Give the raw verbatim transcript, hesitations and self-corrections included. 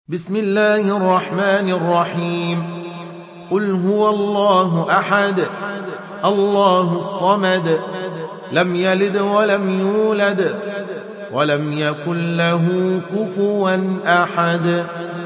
بسم الله الرحمن الرحيم. قل هو الله أحد الله الصمد لم يلد ولم يولد ولم يكن له كفوا أحد.